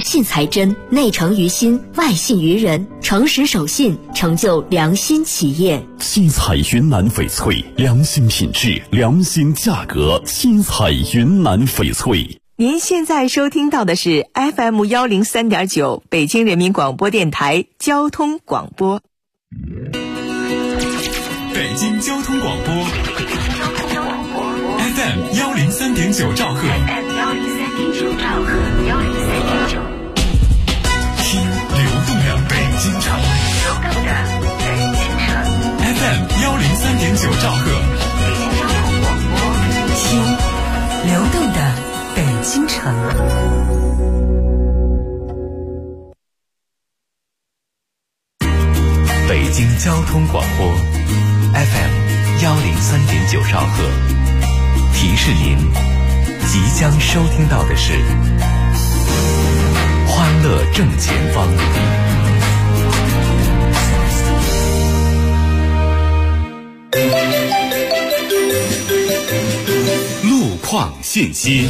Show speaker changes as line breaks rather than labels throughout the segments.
信才真，内诚于心，外信于人，诚实守信，成就良心企业。
新彩云南翡翠，良心品质，良心价格。新彩云南翡翠。
您现在收听到的是 FM103.9 北京人民广播电台交通广播。
北京交通广播 FM103.9 兆赫，听流动的北京城FM103.9 兆赫，
听流动的北京城。
北京交通广播 FM103.9 兆赫，提示您即将收听到的是欢乐正前方。路况信息。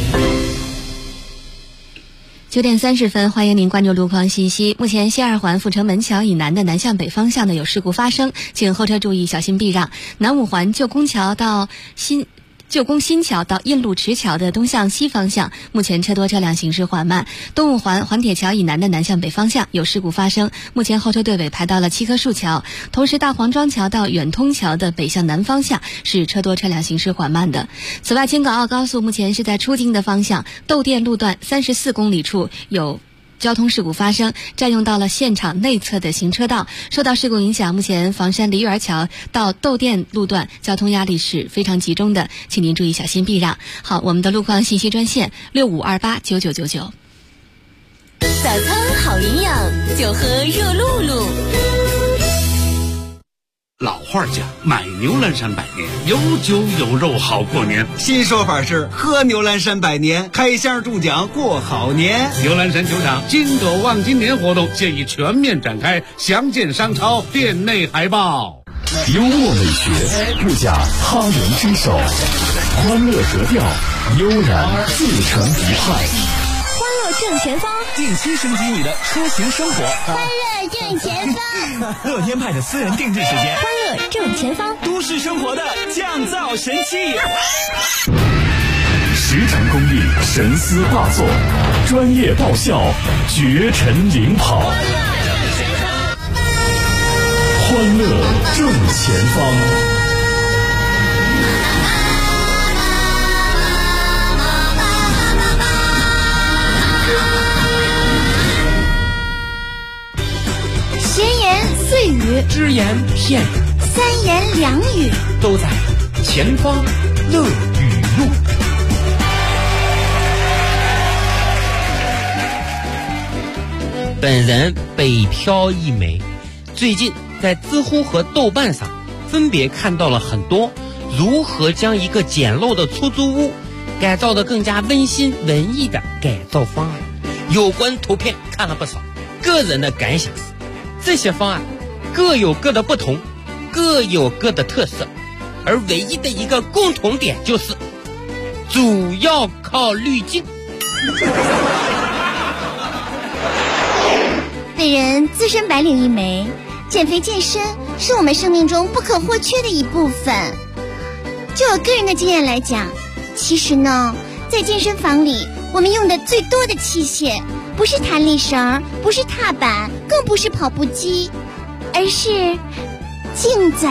9点30分，欢迎您关注路况信息。目前西二环阜成门桥以南的南向北方向有事故发生，请后车注意小心避让。南五环旧宫新桥到印路池桥的东向西方向，目前车多车辆行驶缓慢。东五环环铁桥以南的南向北方向有事故发生，目前后车队尾排到了七棵树桥。同时大黄庄桥到远通桥的北向南方向是车多车辆行驶缓慢的。此外，京港澳高速目前是在出京的方向窦店路段34公里处有交通事故发生，占用到了现场内侧的行车道。受到事故影响，目前房山梨园桥到窦店路段交通压力是非常集中的，请您注意小心避让。好，我们的路况信息专线65289999。
早餐好营养，就喝热露露。
老话讲，买牛栏山百年，有酒有肉好过年。
新说法是喝牛栏山百年，开箱中奖过好年。
牛栏山球场金狗望金年活动现已全面展开，详见商超店内海报。
幽默美学，不假他人之手，欢乐格调，悠然自成一派。
欢乐正前方，
定期升级你的出行生活。
欢乐正前方，
乐天派的私人定制时间。
欢乐正前方，
都市生活的降噪神器。
十成工艺，神思大作，专业爆笑，绝尘领跑。欢乐正前方。
闲言碎语，
只言片语，
三言两语，
都在前方乐语录。
本人北漂一枚，最近在知乎和豆瓣上分别看到了很多如何将一个简陋的出租屋改造得更加温馨文艺的改造方案。有关图片看了不少，个人的感想是，这些方案各有各的不同，各有各的特色，而唯一的一个共同点就是主要靠滤镜。
本人资深白领一枚，减肥健身是我们生命中不可或缺的一部分。就我个人的经验来讲，其实呢，在健身房里我们用的最多的器械不是弹力绳，不是踏板，更不是跑步机，而是镜子。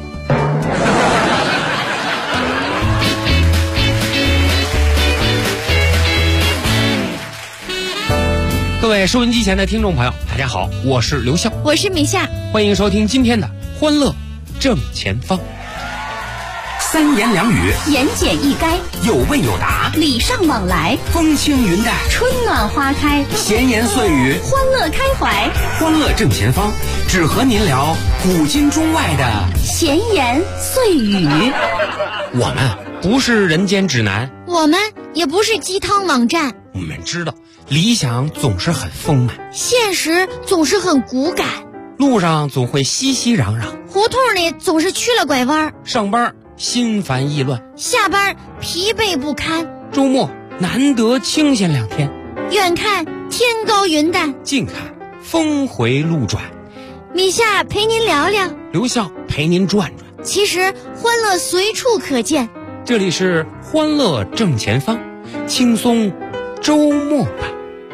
各位收音机前的听众朋友，大家好，我是刘笑，
我是米夏，
欢迎收听今天的欢乐正前方。
三言两语，
言简意赅，
有问有答，
礼尚往来，
风轻云淡，
春暖花开，
闲言碎语，
欢乐开怀。
欢乐正前方，只和您聊古今中外的
闲言碎语。
我们不是人间指南，
我们也不是鸡汤网站，
我们知道理想总是很丰满，
现实总是很骨感，
路上总会熙熙攘攘，
胡同里总是曲了拐弯，
上班心烦意乱，
下班疲惫不堪，
周末难得清闲2天，
远看天高云淡，
近看峰回路转，
米夏陪您聊聊，
刘笑陪您转转。
其实欢乐随处可见，
这里是欢乐正前方，轻松周末版。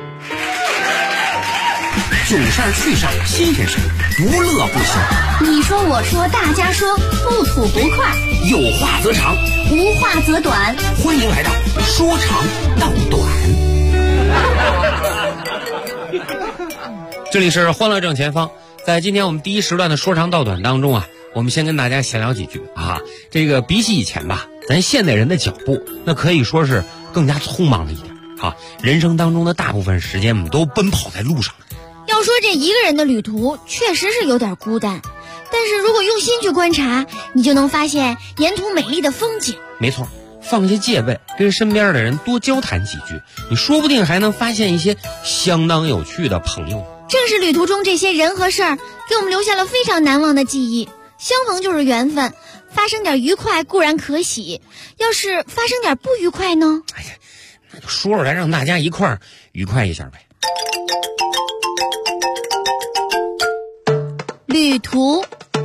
有事儿去事儿，新鲜事儿，不乐不休。
你说我说大家说，不吐不快，
有话则长，
无话则短。
欢迎来到说长道短。
这里是欢乐正前方，在今天我们第一时段的说长道短当中啊，我们先跟大家闲聊几句啊。这个比起以前吧，咱现代人的脚步那可以说是更加匆忙了一点啊。人生当中的大部分时间我们都奔跑在路上。
要说这一个人的旅途确实是有点孤单，但是如果用心去观察，你就能发现沿途美丽的风景。
没错，放下戒备，跟身边的人多交谈几句，你说不定还能发现一些相当有趣的朋友。
正是旅途中这些人和事儿，给我们留下了非常难忘的记忆。相逢就是缘分，发生点愉快固然可喜，要是发生点不愉快呢？
哎呀，那就说出来让大家一块儿愉快一下呗。
旅途。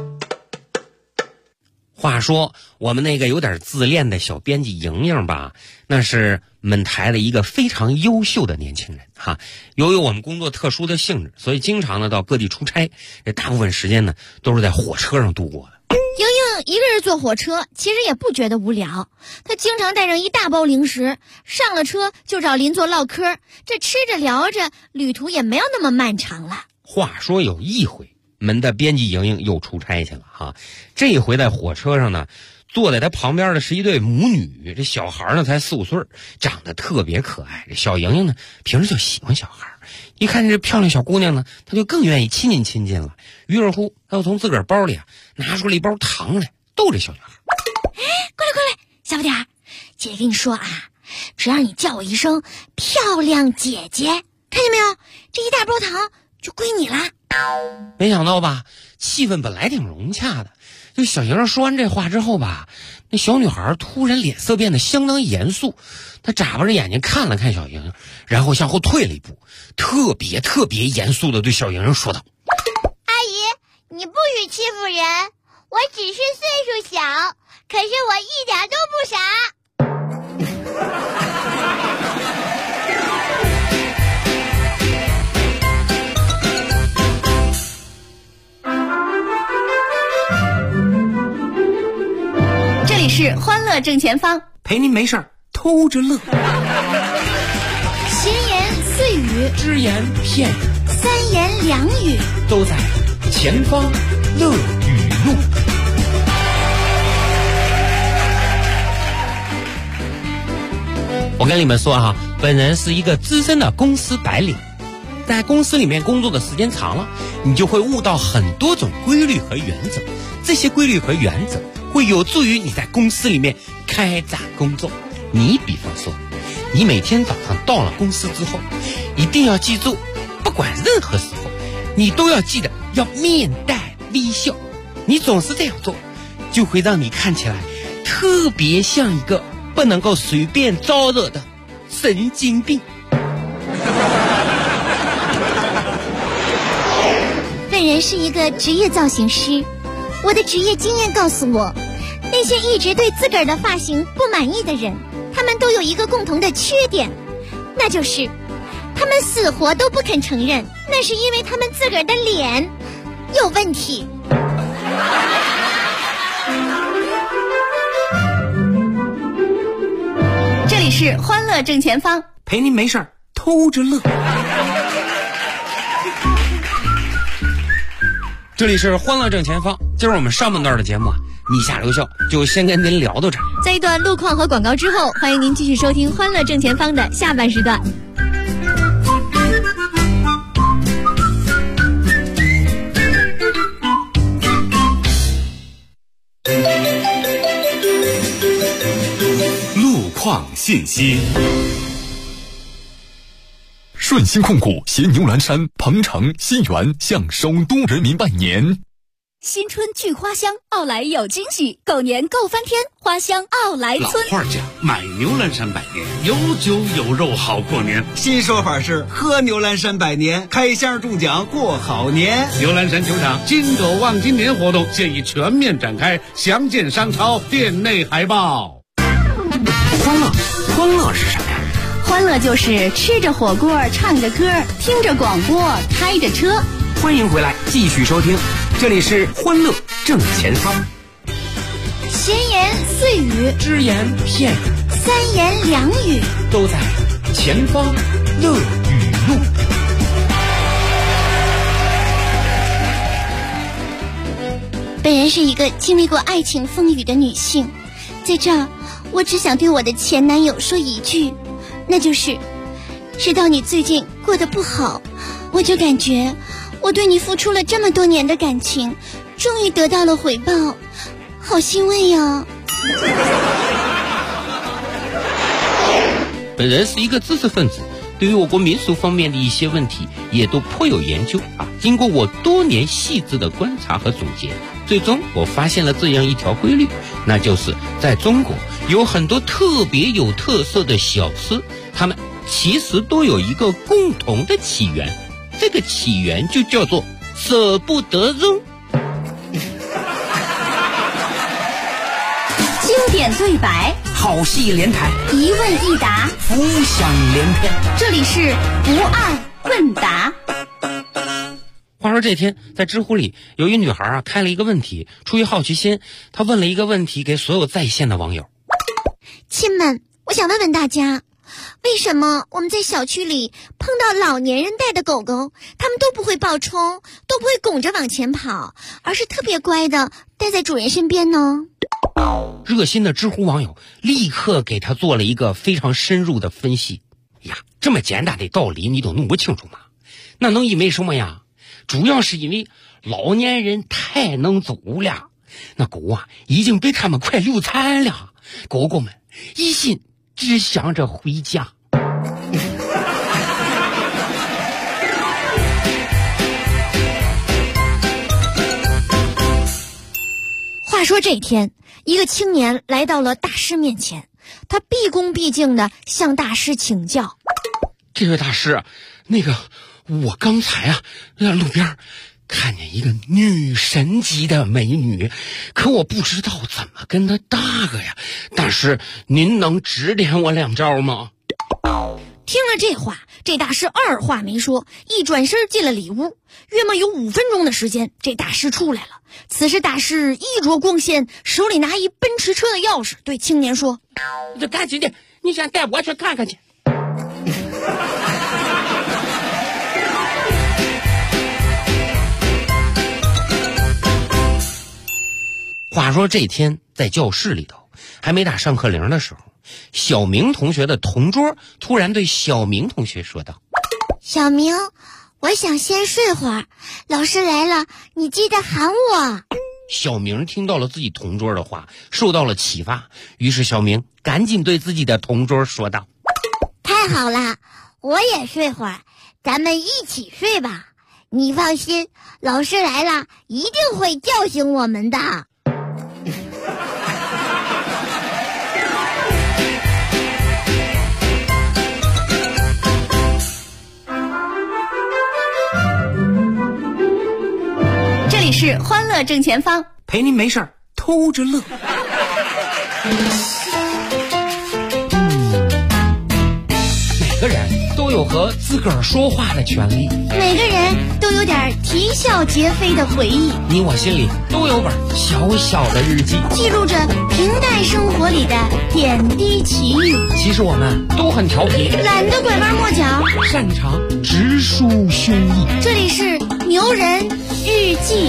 话说我们那个有点自恋的小编辑莹莹吧，那是们台的一个非常优秀的年轻人哈。由于我们工作特殊的性质，所以经常呢到各地出差，这大部分时间呢都是在火车上度过的。
莹莹一个人坐火车，其实也不觉得无聊。她经常带上一大包零食，上了车就找邻座唠嗑，这吃着聊着，旅途也没有那么漫长了。
话说有一回，们的编辑莹莹又出差去了哈。这一回在火车上呢，坐在她旁边的是一对母女，这小孩呢才4、5岁，长得特别可爱。这小莹莹呢平时就喜欢小孩，一看这漂亮小姑娘呢，她就更愿意亲近了。于是乎，她又从自个儿包里拿出了一包糖来逗这小女孩。
过来，小不点儿，姐跟你说啊，只要你叫我一声漂亮姐姐，看见没有，这一大包糖就归你啦。
没想到吧，气氛本来挺融洽的，就小莹儿说完这话之后吧，那小女孩突然脸色变得相当严肃，她眨巴着眼睛看了看小莹莹，然后向后退了一步，特别严肃地对小莹莹说道：
阿姨，你不许欺负人，我只是岁数小，可是我一点都不傻。这里是欢乐正前方，
陪您没事儿偷着乐。
闲言碎语，
只言片语，
三言两语，
都在前方乐语录。我跟你们说哈，本人是一个资深的公司白领，在公司里面工作的时间长了，你就会悟到很多种规律和原则，这些规律和原则会有助于你在公司里面开展工作。你比方说，你每天早上到了公司之后，一定要记住，不管任何时候，你都要记得要面带微笑。你总是这样做，就会让你看起来特别像一个不能够随便招惹的神经病。
本人是一个职业造型师，我的职业经验告诉我，那些一直对自个儿的发型不满意的人，他们都有一个共同的缺点，那就是他们死活都不肯承认，那是因为他们自个儿的脸有问题。这里是欢乐正前方，
陪您没事儿偷着乐。
这里是欢乐正前方，今儿我们上半段的节目你下留校就先跟您聊到这儿。
在一段路况和广告之后，欢迎您继续收听欢乐正前方的下半时段。
路况信息。顺鑫控股携牛栏山、鹏城、新源向首都人民拜年。
新春聚花香，奥莱有惊喜，狗年购翻天，花香奥莱村。
老话讲，买牛栏山百年，有酒有肉好过年。
新说法是喝牛栏山百年，开箱中奖过好年。
牛栏山球场金狗望金年活动现已全面展开，详见商超店内海报。
欢乐是什么呀？
欢乐就是吃着火锅，唱着歌，听着广播，开着车。
欢迎回来，继续收听，这里是欢乐正前方。
闲言碎语，
只言片语，
三言两语，
都在前方乐语录。
本人是一个经历过爱情风雨的女性，在这儿我只想对我的前男友说一句，那就是知道你最近过得不好，我就感觉我对你付出了这么多年的感情终于得到了回报，好欣慰呀。
本人是一个知识分子，对于我国民俗方面的一些问题也都颇有研究啊。经过我多年细致的观察和总结，最终我发现了这样一条规律，那就是在中国有很多特别有特色的小吃，它们其实都有一个共同的起源，这个起源就叫做舍不得扔。
经典对白，
好戏连台，
一问一答，
浮想联翩。
这里是不二问答。
话说这天在知乎里有一女孩开了一个问题，出于好奇心，她问了一个问题给所有在线的网友。
亲们，我想问问大家，为什么我们在小区里碰到老年人带的狗狗，他们都不会暴冲，都不会拱着往前跑，而是特别乖的待在主人身边呢？
热心的知乎网友立刻给他做了一个非常深入的分析。呀，这么简单的道理你都弄不清楚吗？那能因为什么呀？主要是因为老年人太能走了，那狗已经被他们快流残了，狗狗们一心只想着回家。
话说这天，一个青年来到了大师面前，他毕恭毕敬地向大师请教。
这位大师，我刚才路边看见一个女神级的美女，可我不知道怎么跟她搭个呀。大师，您能指点我两招吗？
听了这话，这大师二话没说，一转身进了里屋。约莫有5分钟的时间，这大师出来了。此时大师衣着光鲜，手里拿一奔驰车的钥匙，对青年说：
赶紧的，你先带我去看看去。话说这天在教室里头，还没打上课铃的时候，小明同学的同桌突然对小明同学说道：
小明，我想先睡会儿，老师来了你记得喊我。
小明听到了自己同桌的话，受到了启发，于是小明赶紧对自己的同桌说道：
太好了，我也睡会儿，咱们一起睡吧。你放心，老师来了一定会叫醒我们的。
这里是欢乐正前方，
陪您没事儿偷着乐。
每个人都有和自个儿说话的权利，
每个人都有点啼笑皆非的回忆，
你我心里都有本小小的日记，
记录着平淡生活里的点滴奇遇。
其实我们都很调皮，
懒得拐弯抹角，
擅长直抒胸臆。
这里是牛人日记。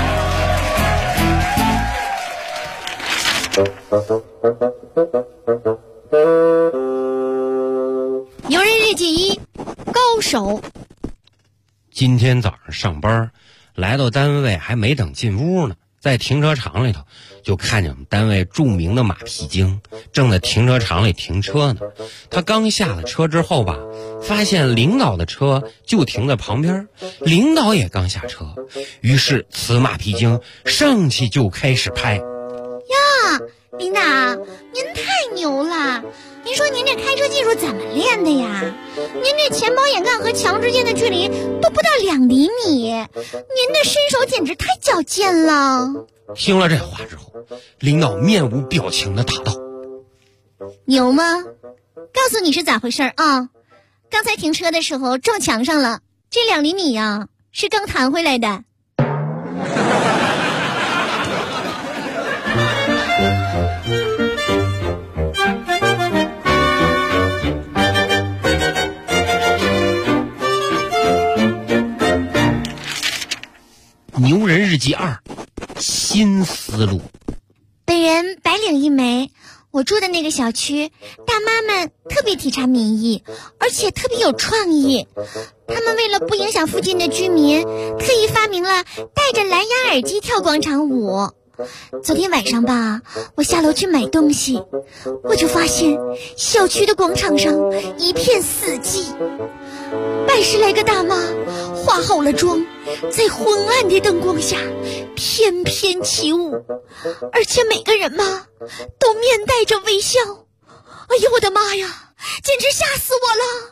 牛人日记1，高手。
今天早上上班，来到单位还没等进屋呢， 在停车场里头，就看见我们单位著名的马屁精正在停车场里停车呢。他刚下了车之后吧，发现领导的车就停在旁边，领导也刚下车，于是此马屁精上去就开始拍。
呀，领导，您太牛了！您说您这开车技术怎么练的呀？您这前保险杠和墙之间的距离都不到2厘米，您的身手简直太矫健了。
听了这话之后，领导面无表情地答道：
牛吗？告诉你是咋回事啊？刚才停车的时候撞墙上了，这2厘米呀，是刚弹回来的。
牛人日记2，新思路。
本人白领一枚，我住的那个小区，大妈们特别体察民意，而且特别有创意。他们为了不影响附近的居民，特意发明了戴着蓝牙耳机跳广场舞。昨天晚上吧，我下楼去买东西，我就发现小区的广场上一片死寂，80来个大妈化好了妆，在昏暗的灯光下翩翩起舞，而且每个人嘛都面带着微笑。哎呦我的妈呀，简直吓死我了！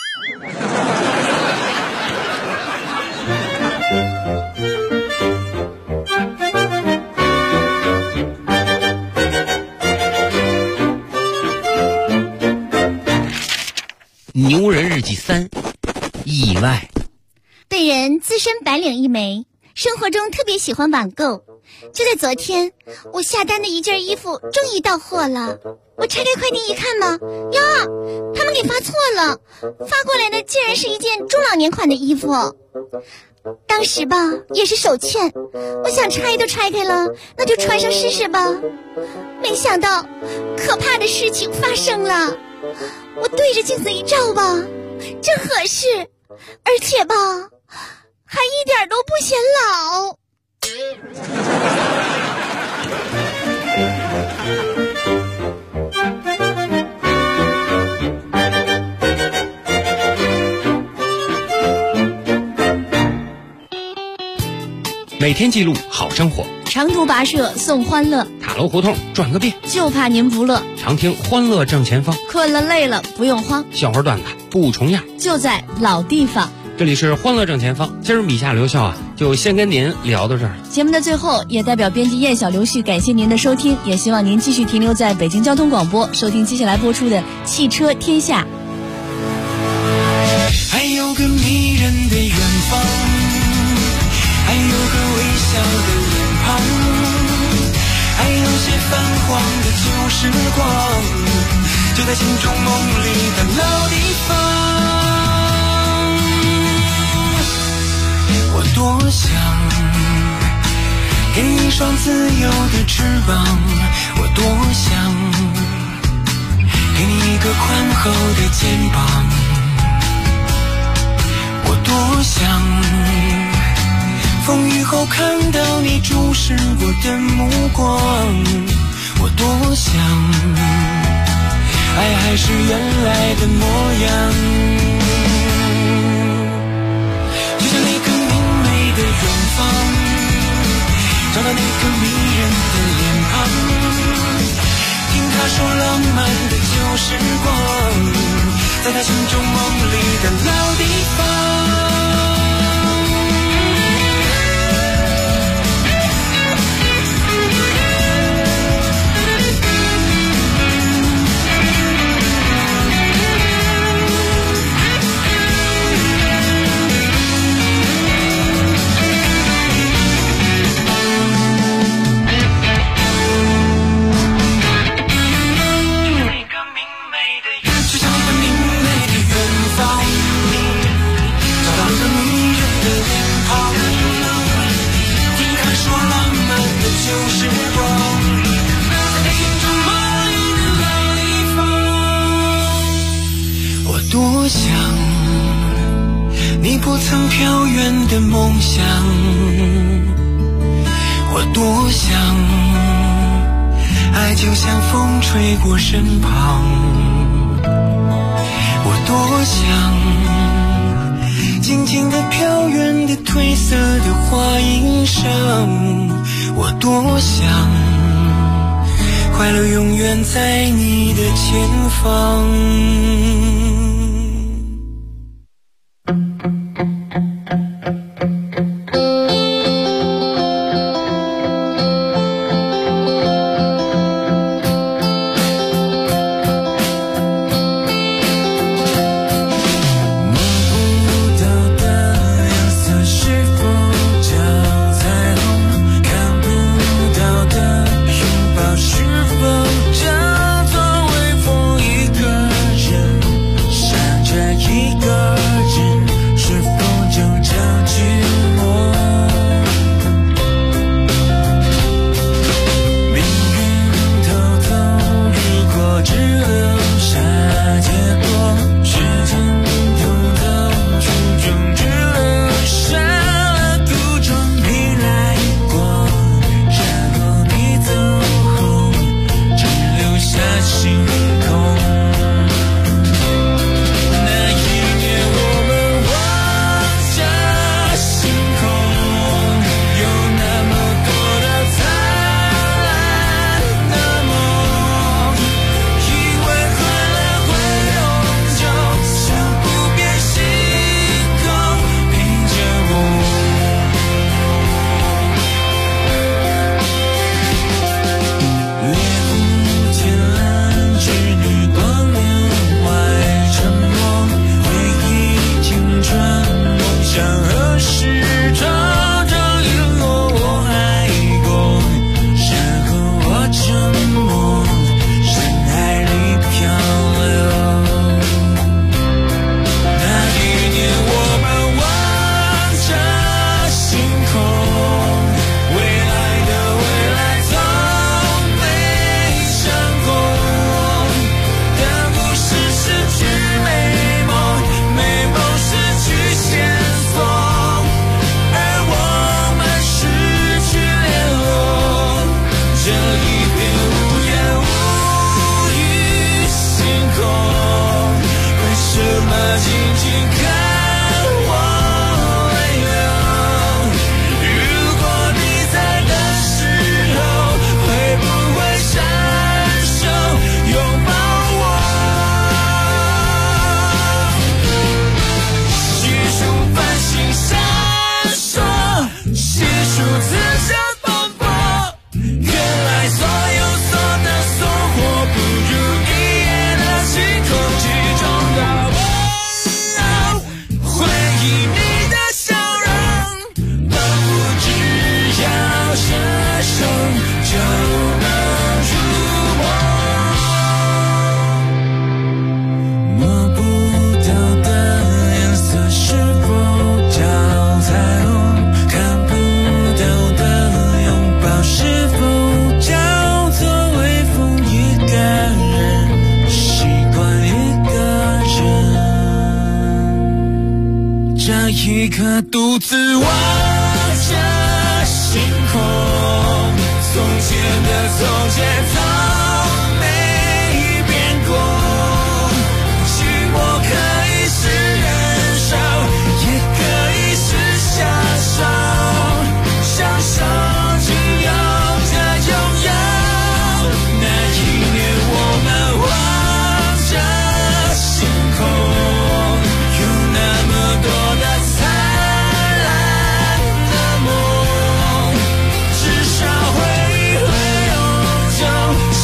牛人日记3，意外。
本人资深白领一枚，生活中特别喜欢网购。就在昨天，我下单的一件衣服终于到货了。我拆开快递一看嘛，呀，他们给发错了，发过来的竟然是一件中老年款的衣服。当时吧也是手欠，我想拆都拆开了，那就穿上试试吧。没想到可怕的事情发生了，我对着镜子一照吧，正合适，而且吧还一点都不显老。
每天记录好生活，
长途跋涉送欢乐，
塔楼胡同转个遍，
就怕您不乐。
常听欢乐正前方，
困了累了不用慌，
笑话段子不重样，
就在老地方。
这里是欢乐正前方，今儿米夏刘笑就先跟您聊到这儿。
节目的最后，也代表编辑燕小刘旭感谢您的收听，也希望您继续停留在北京交通广播，收听接下来播出的《汽车天下》。
还有个迷人的远方，还有个微笑的脸庞，还有些泛黄的旧时光，就在心中梦里的老地方。我多想给你一双自由的翅膀，我多想给你一个宽厚的肩膀，我多想风雨后看到你注视我的目光，我多想爱还是原来的模样，就像那个明媚的远方，找到那个迷人的脸庞，听他说浪漫的旧时光，在他心中梦里的老地方。多想你不曾飘远的梦想，我多想爱就像风吹过身旁，我多想静静地飘远的褪色的花衣裳，我多想快乐永远在你的前方。
一颗独自望着星空，从前的从前从没变过，寂寞可以是忍受，也可以是享受，享受只有这拥有。那一年我们望着星空，有那么多的想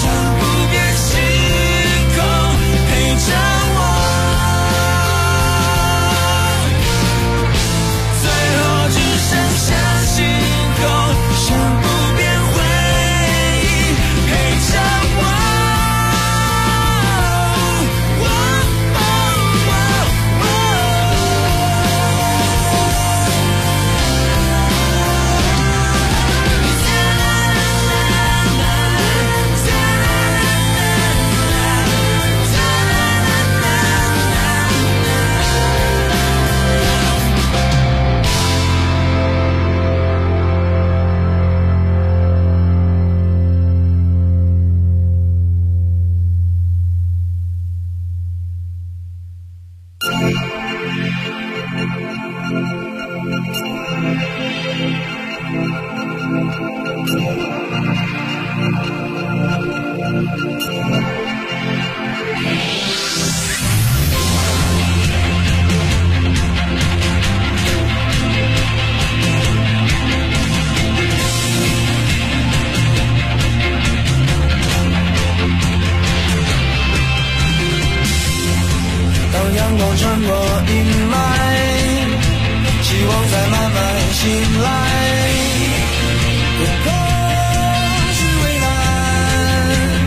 当阳光穿过阴霾，希望在慢慢醒来，天空是蔚蓝，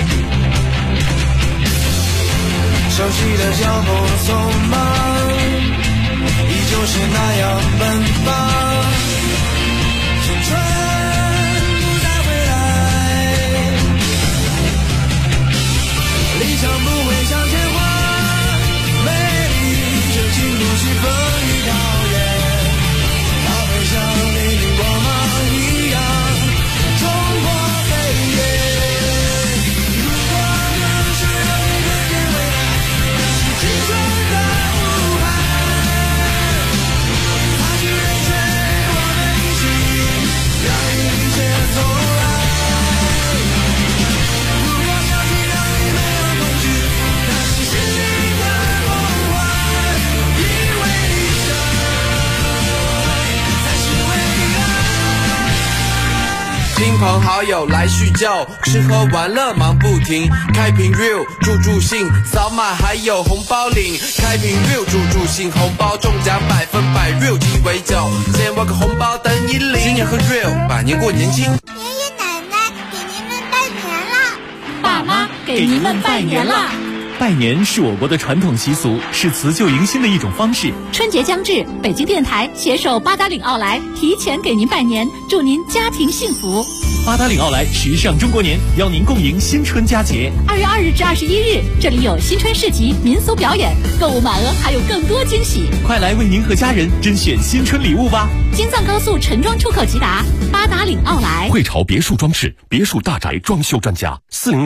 熟悉的脚步匆忙，依旧是那样奔放，青春不再回来，理想不会向前滑，美丽就经不起风雨考验，它会像黎明光芒一样冲破黑夜。如果能是让你看见未来，是青春的呼喊，擦去泪水，我们一起让一切重来。如果相信让你没有恐惧，那是心灵的梦幻，因为理想才是未来。
亲朋好友来叙旧，吃喝玩乐忙不停，开瓶 real 助兴，扫码还有红包领，开瓶 real 助兴，红包中奖100%， real 鸡尾酒，先挖个红包等你领，新年喝 real， 百年过年轻。
爷爷奶奶给您们拜年啦！
爸妈给您们拜年啦！
拜年是我国的传统习俗，是辞旧迎新的一种方式。
春节将至，北京电台携手八达岭奥莱提前给您拜年，祝您家庭幸福。
八达岭奥莱时尚中国年，邀您共迎新春佳节。
2月2日至21日，这里有新春市集、民俗表演，购物满额还有更多惊喜。
快来为您和家人甄选新春礼物吧！
京藏高速陈庄出口直达，八达岭奥莱。
汇潮别墅装饰，别墅大宅装修专家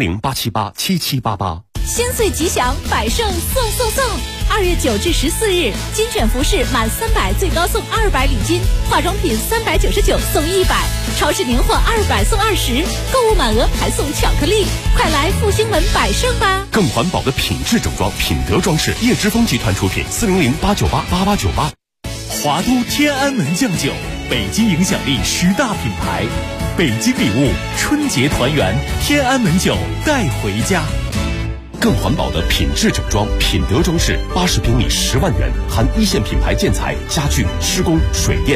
，400-878-7788。
新岁吉祥，百盛送！2月9至14日，精选服饰满300最高送200礼金，化妆品399送100，超市年货200送20，购物满额还送巧克力，快来复兴门百盛吧！
更环保的品质整装，品德装饰，叶之峰集团出品，400-898-8898。
华都天安门酱酒，北京影响力10大品牌，北京礼物，春节团圆，天安门酒带回家。
更环保的品质整装，品德装饰，80平米10万元，含一线品牌建材、家具、施工、水电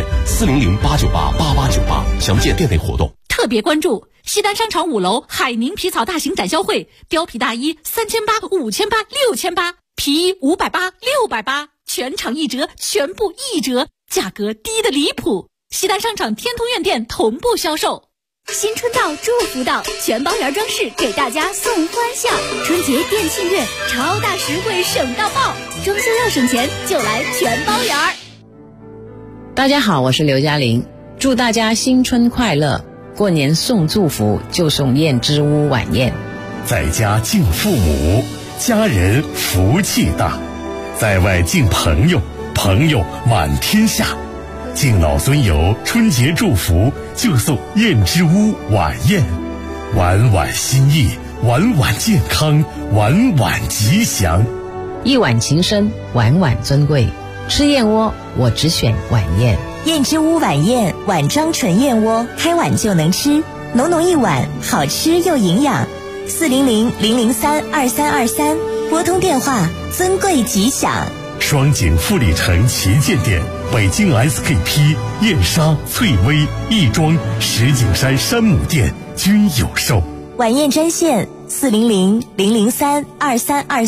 ，400-898-8898，详见店内活动。
特别关注西单商场5楼海宁皮草大型展销会，貂皮大衣3800、5800、6800，皮衣580、680，全场1折，全部1折，价格低得离谱。西单商场天通苑店同步销售。新春到，祝福到，全包园装饰给大家送欢笑。春节店庆月，超大实惠，省到爆！装修要省钱，就来全包园。
大家好，我是刘嘉玲，祝大家新春快乐！过年送祝福就送燕之屋晚宴。
在家敬父母，家人福气大；在外敬朋友，朋友满天下。敬老尊友春节祝福，就送燕之屋晚宴，晚晚心意，晚晚健康，晚晚吉祥。
一碗情深，晚晚尊贵。吃燕窝，我只选晚宴。
燕之屋晚宴，碗装纯燕窝，开碗就能吃，浓浓一碗，好吃又营养。400-003-2323，拨通电话，尊贵吉祥。
双井富里城旗舰店，北京 SKP、燕莎、翠微、亦庄、石景山山姆店均有售。
晚宴专线400-003-2323。